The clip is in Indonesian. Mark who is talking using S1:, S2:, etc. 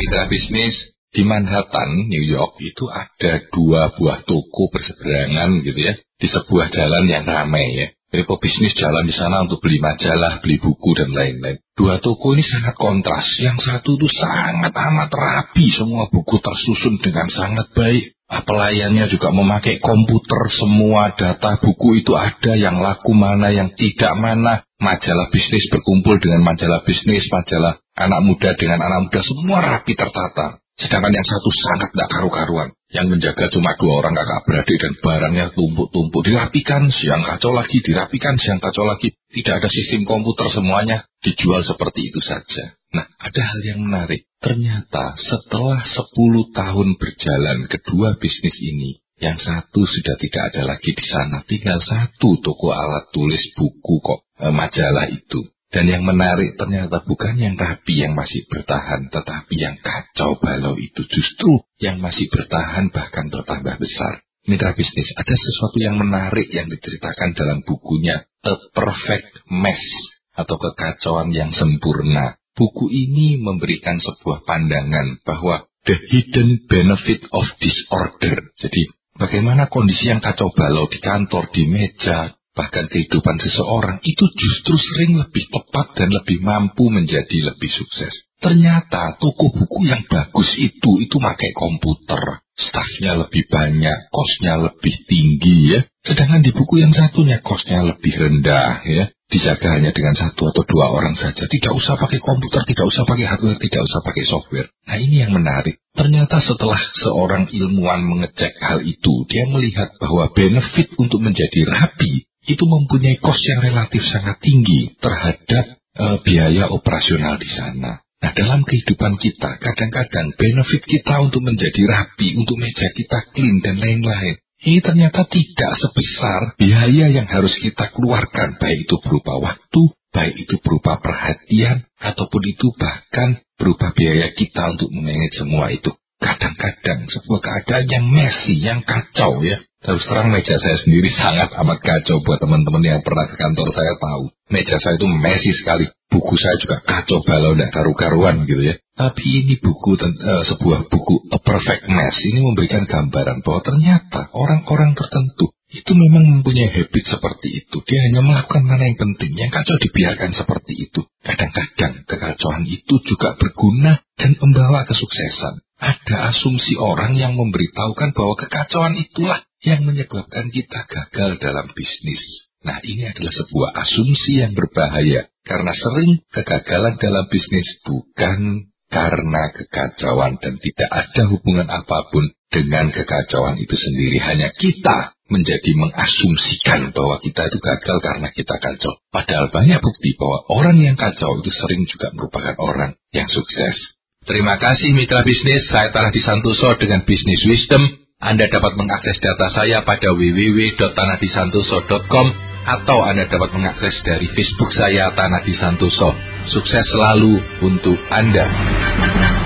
S1: mitra bisnis, di Manhattan, New York itu ada 2 buah toko berseberangan gitu ya, di sebuah jalan yang ramai ya. Jadi pebisnis jalan di sana untuk beli majalah, beli buku dan lain-lain. 2 toko ini sangat kontras. Yang satu itu sangat amat rapi, semua buku tersusun dengan sangat baik. Pelayannya juga memakai komputer, semua data buku itu ada, yang laku mana, yang tidak mana. Majalah bisnis berkumpul dengan majalah bisnis, majalah anak muda dengan anak muda, semua rapi tertata. Sedangkan yang satu sangat tidak karu-karuan. Yang menjaga cuma 2 orang kakak beradik dan barangnya tumpuk-tumpuk. Dirapikan, siang kacau lagi, dirapikan, siang kacau lagi. Tidak ada sistem komputer, semuanya dijual seperti itu saja. Nah, ada hal yang menarik. Ternyata setelah 10 tahun berjalan kedua bisnis ini, yang satu sudah tidak ada lagi di sana. Tinggal 1 toko alat tulis buku majalah itu. Dan yang menarik ternyata bukan yang rapi yang masih bertahan, tetapi yang kacau balau itu justru yang masih bertahan bahkan bertambah besar. Mitra bisnis, ada sesuatu yang menarik yang diceritakan dalam bukunya A Perfect Mess atau kekacauan yang sempurna. Buku ini memberikan sebuah pandangan bahwa the hidden benefit of disorder. Jadi bagaimana kondisi yang kacau balau di kantor, di meja, bahkan kehidupan seseorang itu justru sering lebih tepat dan lebih mampu menjadi lebih sukses. Ternyata toko buku yang bagus itu pakai komputer, stafnya lebih banyak, kosnya lebih tinggi ya. Sedangkan di buku yang satunya kosnya lebih rendah ya. Dijaga hanya dengan 1 atau 2 orang saja. Tidak usah pakai komputer, tidak usah pakai hardware, tidak usah pakai software. Nah, ini yang menarik. Ternyata setelah seorang ilmuwan mengecek hal itu, dia melihat bahwa benefit untuk menjadi rapi itu mempunyai kos yang relatif sangat tinggi terhadap biaya operasional di sana. Nah, dalam kehidupan kita, kadang-kadang benefit kita untuk menjadi rapi, untuk meja kita clean dan lain-lain, ini ternyata tidak sebesar biaya yang harus kita keluarkan, baik itu berupa waktu, baik itu berupa perhatian, ataupun itu bahkan berupa biaya kita untuk memanage semua itu. Kadang-kadang sebuah keadaan yang messy, yang kacau ya. Terus terang meja saya sendiri sangat amat kacau. Buat teman-teman yang pernah ke kantor saya tahu, meja saya itu messy sekali. Buku saya juga kacau balau, tidak karu-karuan gitu ya. Tapi ini sebuah buku A Perfect Mess ini memberikan gambaran bahwa ternyata orang-orang tertentu itu memang mempunyai habit seperti itu. Dia hanya melakukan mana yang penting, yang kacau dibiarkan seperti itu. Kadang-kadang kekacauan itu juga berguna dan membawa kesuksesan. Ada asumsi orang yang memberitahukan bahwa kekacauan itulah yang menyebabkan kita gagal dalam bisnis. Nah, ini adalah sebuah asumsi yang berbahaya, karena sering kegagalan dalam bisnis bukan karena kekacauan dan tidak ada hubungan apapun dengan kekacauan itu sendiri. Hanya kita menjadi mengasumsikan bahwa kita itu gagal karena kita kacau. Padahal banyak bukti bahwa orang yang kacau itu sering juga merupakan orang yang sukses. Terima kasih mitra bisnis, saya Tanadi Santoso dengan Business Wisdom. Anda dapat mengakses data saya pada www.tanadisantoso.com atau Anda dapat mengakses dari Facebook saya Tanadi Santoso. Sukses selalu untuk Anda.